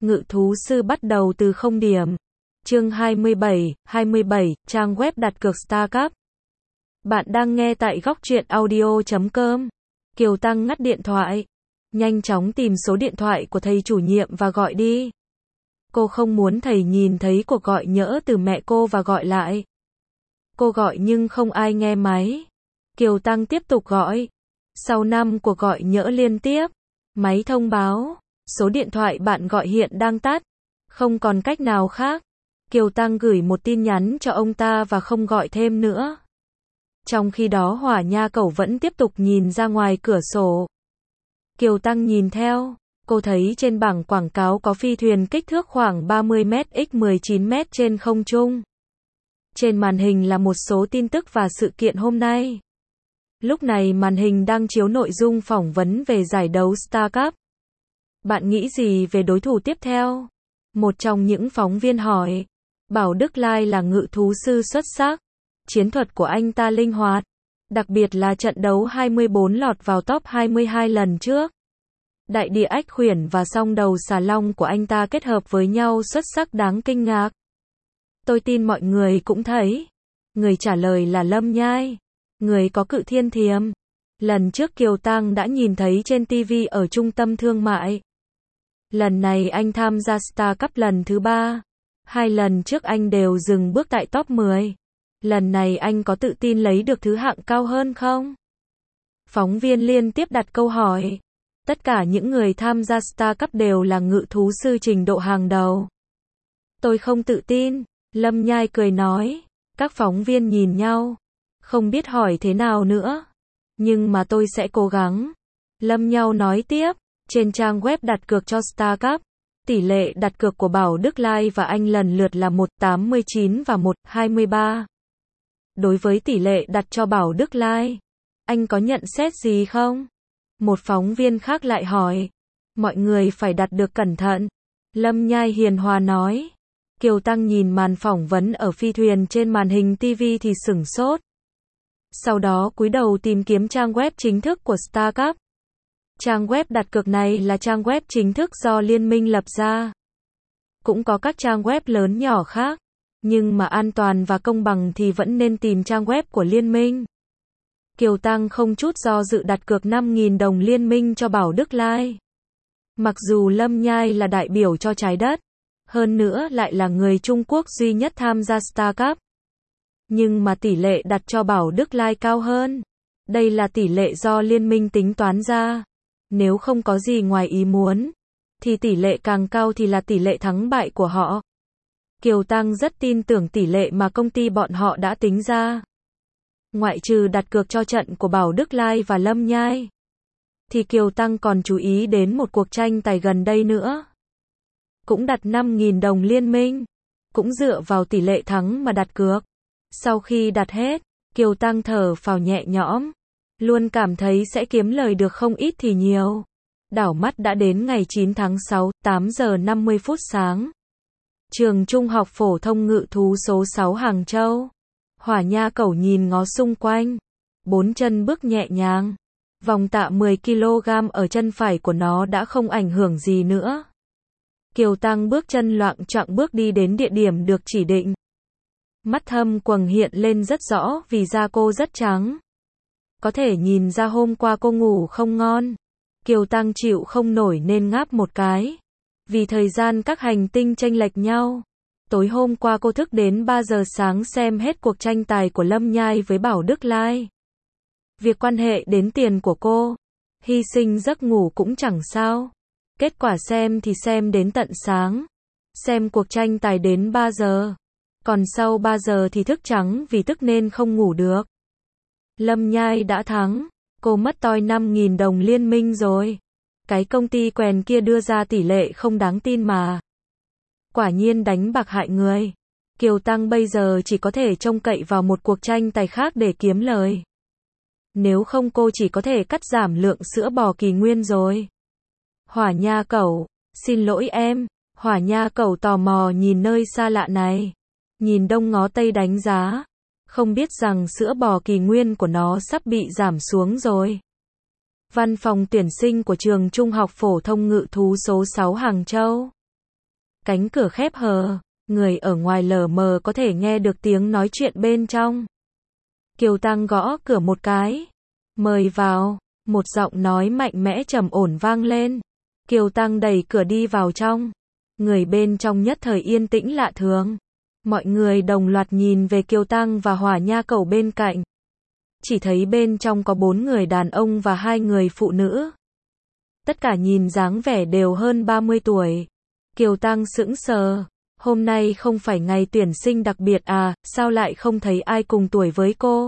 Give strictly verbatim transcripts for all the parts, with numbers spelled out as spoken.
Ngự thú sư bắt đầu từ không điểm. Chương hai mươi bảy, hai mươi bảy, trang web đặt cược StarCup. Bạn đang nghe tại góc truyện audio chấm com. Kiều Tăng ngắt điện thoại. Nhanh chóng tìm số điện thoại của thầy chủ nhiệm và gọi đi. Cô không muốn thầy nhìn thấy cuộc gọi nhỡ từ mẹ cô và gọi lại. Cô gọi nhưng không ai nghe máy. Kiều Tăng tiếp tục gọi. Sau năm cuộc gọi nhỡ liên tiếp, máy thông báo, số điện thoại bạn gọi hiện đang tắt. Không còn cách nào khác. Kiều Tăng gửi một tin nhắn cho ông ta và không gọi thêm nữa. Trong khi đó Hỏa Nha Cẩu vẫn tiếp tục nhìn ra ngoài cửa sổ. Kiều Tăng nhìn theo, cô thấy trên bảng quảng cáo có phi thuyền kích thước khoảng ba mươi mét nhân mười chín mét trên không trung. Trên màn hình là một số tin tức và sự kiện hôm nay. Lúc này màn hình đang chiếu nội dung phỏng vấn về giải đấu StarCup. Bạn nghĩ gì về đối thủ tiếp theo? Một trong những phóng viên hỏi. Bảo Đức Lai là ngự thú sư xuất sắc. Chiến thuật của anh ta linh hoạt. Đặc biệt là trận đấu hai mươi bốn lọt vào top hai mươi hai lần trước. Đại địa ách khuyển và song đầu xà long của anh ta kết hợp với nhau xuất sắc đáng kinh ngạc. Tôi tin mọi người cũng thấy. Người trả lời là Lâm Nhai. Người có cự thiên thiềm. Lần trước Kiều Tăng đã nhìn thấy trên ti vi ở trung tâm thương mại. Lần này anh tham gia StarCup lần thứ ba. Hai lần trước anh đều dừng bước tại top mười. Lần này anh có tự tin lấy được thứ hạng cao hơn không? Phóng viên liên tiếp đặt câu hỏi. Tất cả những người tham gia StarCup đều là ngự thú sư trình độ hàng đầu. Tôi không tự tin, Lâm Nhai cười nói. Các phóng viên nhìn nhau, không biết hỏi thế nào nữa. Nhưng mà tôi sẽ cố gắng. Lâm Nhai nói tiếp, trên trang web đặt cược cho StarCup, tỷ lệ đặt cược của Bảo Đức Lai và anh lần lượt là một phẩy tám mươi chín và một phẩy hai mươi ba. Đối với tỷ lệ đặt cho Bảo Đức Lai, anh có nhận xét gì không? Một phóng viên khác lại hỏi. Mọi người phải đặt được cẩn thận. Lâm Nhai hiền hòa nói. Kiều Tăng nhìn màn phỏng vấn ở phi thuyền trên màn hình ti vi thì sửng sốt. Sau đó cúi đầu tìm kiếm trang web chính thức của StarCup. Trang web đặt cược này là trang web chính thức do liên minh lập ra. Cũng có các trang web lớn nhỏ khác, nhưng mà an toàn và công bằng thì vẫn nên tìm trang web của liên minh. Kiều Tăng không chút do dự đặt cược năm nghìn đồng liên minh cho Bảo Đức Lai. Mặc dù Lâm Nhai là đại biểu cho trái đất, hơn nữa lại là người Trung Quốc duy nhất tham gia StarCup, nhưng mà tỷ lệ đặt cho Bảo Đức Lai cao hơn. Đây là tỷ lệ do liên minh tính toán ra. Nếu không có gì ngoài ý muốn, thì tỷ lệ càng cao thì là tỷ lệ thắng bại của họ. Kiều Tăng rất tin tưởng tỷ lệ mà công ty bọn họ đã tính ra. Ngoại trừ đặt cược cho trận của Bảo Đức Lai và Lâm Nhai, thì Kiều Tăng còn chú ý đến một cuộc tranh tài gần đây nữa. Cũng đặt năm nghìn đồng liên minh, cũng dựa vào tỷ lệ thắng mà đặt cược. Sau khi đặt hết, Kiều Tăng thở phào nhẹ nhõm. Luôn cảm thấy sẽ kiếm lời được không ít thì nhiều. Đảo mắt đã đến ngày chín tháng sáu, tám giờ năm mươi phút sáng. Trường Trung học phổ thông ngự thú số sáu Hàng Châu. Hỏa Nha Cẩu nhìn ngó xung quanh. Bốn chân bước nhẹ nhàng. Vòng tạ mười ki lô gam ở chân phải của nó đã không ảnh hưởng gì nữa. Kiều Tăng bước chân loạng choạng bước đi đến địa điểm được chỉ định. Mắt thâm quầng hiện lên rất rõ vì da cô rất trắng. Có thể nhìn ra hôm qua cô ngủ không ngon. Kiều Tăng chịu không nổi nên ngáp một cái. Vì thời gian các hành tinh chênh lệch nhau. Tối hôm qua cô thức đến ba giờ sáng xem hết cuộc tranh tài của Lâm Nhai với Bảo Đức Lai. Việc quan hệ đến tiền của cô, hy sinh giấc ngủ cũng chẳng sao. Kết quả xem thì xem đến tận sáng. Xem cuộc tranh tài đến ba giờ. Còn sau ba giờ thì thức trắng vì tức nên không ngủ được. Lâm Nhai đã thắng. Cô mất toi năm nghìn đồng liên minh rồi. Cái công ty quèn kia đưa ra tỷ lệ không đáng tin mà. Quả nhiên đánh bạc hại người. Kiều Tăng bây giờ chỉ có thể trông cậy vào một cuộc tranh tài khác để kiếm lời. Nếu không cô chỉ có thể cắt giảm lượng sữa bò kỳ nguyên rồi. Hỏa Nha Cẩu, xin lỗi em. Hỏa Nha Cẩu tò mò nhìn nơi xa lạ này. Nhìn đông ngó tây đánh giá. Không biết rằng sữa bò kỳ nguyên của nó sắp bị giảm xuống rồi. Văn phòng tuyển sinh của trường Trung học phổ thông ngự thú số sáu Hàng Châu. Cánh cửa khép hờ, người ở ngoài lờ mờ có thể nghe được tiếng nói chuyện bên trong. Kiều Tăng gõ cửa một cái. Mời vào, một giọng nói mạnh mẽ trầm ổn vang lên. Kiều Tăng đẩy cửa đi vào trong. Người bên trong nhất thời yên tĩnh lạ thường. Mọi người đồng loạt nhìn về Kiều Tăng và Hỏa Nha Cẩu bên cạnh. Chỉ thấy bên trong có bốn người đàn ông và hai người phụ nữ. Tất cả nhìn dáng vẻ đều hơn ba mươi tuổi. Kiều Tăng sững sờ. Hôm nay không phải ngày tuyển sinh đặc biệt à, sao lại không thấy ai cùng tuổi với cô?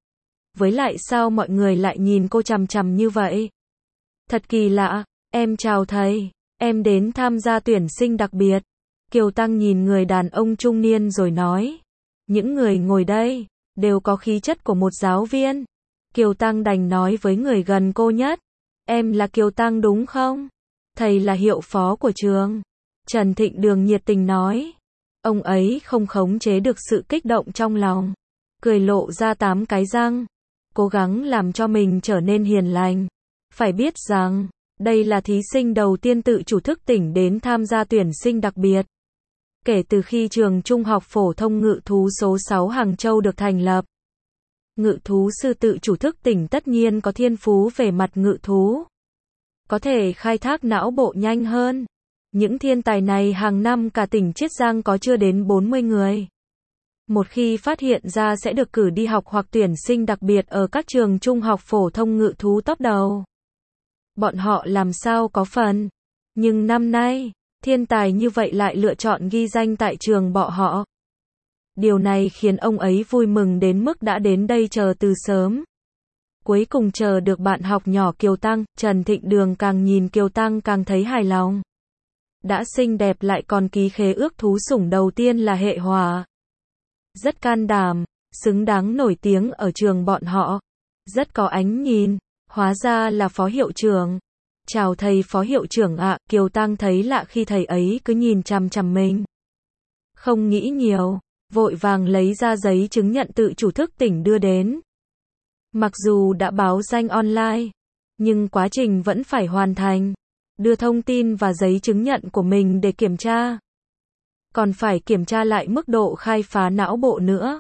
Với lại sao mọi người lại nhìn cô chằm chằm như vậy? Thật kỳ lạ, em chào thầy, em đến tham gia tuyển sinh đặc biệt. Kiều Tăng nhìn người đàn ông trung niên rồi nói. Những người ngồi đây, đều có khí chất của một giáo viên. Kiều Tăng đành nói với người gần cô nhất. Em là Kiều Tăng đúng không? Thầy là hiệu phó của trường. Trần Thịnh Đường nhiệt tình nói. Ông ấy không khống chế được sự kích động trong lòng. Cười lộ ra tám cái răng. Cố gắng làm cho mình trở nên hiền lành. Phải biết rằng, đây là thí sinh đầu tiên tự chủ thức tỉnh đến tham gia tuyển sinh đặc biệt. Kể từ khi trường Trung học phổ thông Ngự thú số sáu Hàng Châu được thành lập. Ngự thú sư tự chủ thức tỉnh tất nhiên có thiên phú về mặt ngự thú. Có thể khai thác não bộ nhanh hơn. Những thiên tài này hàng năm cả tỉnh Chiết Giang có chưa đến bốn mươi người. Một khi phát hiện ra sẽ được cử đi học hoặc tuyển sinh đặc biệt ở các trường trung học phổ thông ngự thú top đầu. Bọn họ làm sao có phần. Nhưng năm nay, thiên tài như vậy lại lựa chọn ghi danh tại trường bọn họ. Điều này khiến ông ấy vui mừng đến mức đã đến đây chờ từ sớm. Cuối cùng chờ được bạn học nhỏ Kiều Tăng, Trần Thịnh Đường càng nhìn Kiều Tăng càng thấy hài lòng. Đã xinh đẹp lại còn ký khế ước thú sủng đầu tiên là hệ hỏa. Rất can đảm, xứng đáng nổi tiếng ở trường bọn họ. Rất có ánh nhìn, hóa ra là phó hiệu trưởng. Chào thầy phó hiệu trưởng ạ, Kiều Tăng thấy lạ khi thầy ấy cứ nhìn chằm chằm mình. Không nghĩ nhiều, vội vàng lấy ra giấy chứng nhận tự chủ thức tỉnh đưa đến. Mặc dù đã báo danh online, nhưng quá trình vẫn phải hoàn thành. Đưa thông tin và giấy chứng nhận của mình để kiểm tra. Còn phải kiểm tra lại mức độ khai phá não bộ nữa.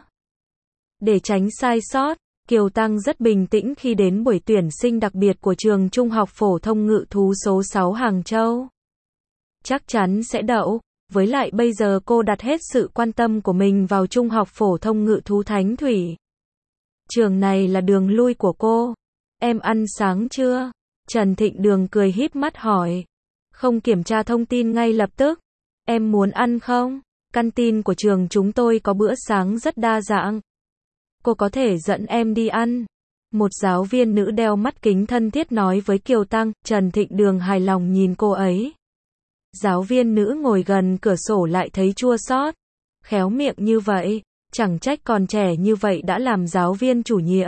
Để tránh sai sót, Kiều Tăng rất bình tĩnh khi đến buổi tuyển sinh đặc biệt của trường Trung học phổ thông Ngự thú số sáu Hàng Châu. Chắc chắn sẽ đậu, với lại bây giờ cô đặt hết sự quan tâm của mình vào Trung học phổ thông Ngự thú Thánh Thủy. Trường này là đường lui của cô. Em ăn sáng chưa? Trần Thịnh Đường cười híp mắt hỏi. Không kiểm tra thông tin ngay lập tức. Em muốn ăn không? Căn tin của trường chúng tôi có bữa sáng rất đa dạng. Cô có thể dẫn em đi ăn. Một giáo viên nữ đeo mắt kính thân thiết nói với Kiều Tăng. Trần Thịnh Đường hài lòng nhìn cô ấy. Giáo viên nữ ngồi gần cửa sổ lại thấy chua xót. Khéo miệng như vậy, chẳng trách còn trẻ như vậy đã làm giáo viên chủ nhiệm.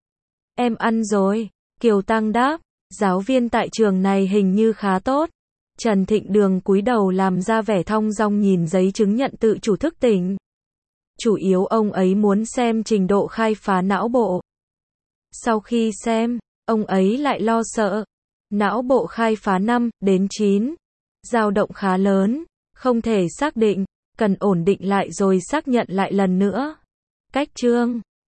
Em ăn rồi, Kiều Tăng đáp. Giáo viên tại trường này hình như khá tốt. Trần Thịnh Đường cúi đầu làm ra vẻ thong dong nhìn giấy chứng nhận tự chủ thức tỉnh. Chủ yếu ông ấy muốn xem trình độ khai phá não bộ. Sau khi xem, ông ấy lại lo sợ. Não bộ khai phá năm đến chín. Dao động khá lớn, không thể xác định, cần ổn định lại rồi xác nhận lại lần nữa. Cách chương